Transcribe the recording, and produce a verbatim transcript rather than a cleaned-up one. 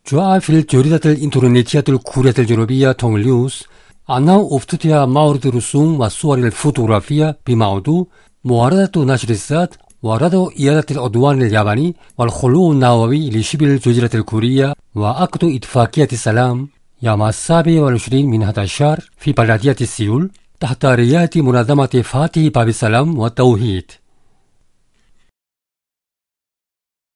جاء في الجريدة الإنترنتية الكورية الجنوبية تونغ-نيوز أنه افتتح معرض الرسوم والصور الفوتوغرافية بموضوع معارضة نشر الذات ورفض إعادة العدوان الياباني والخلو النووي لشبه الجزيرة الكورية وعقد اتفاقية السلام يوم السابع والعشرين من هذا الشهر في بلدية سيول تحت رعاية منظمة فاتح باب السلام والتوحيد.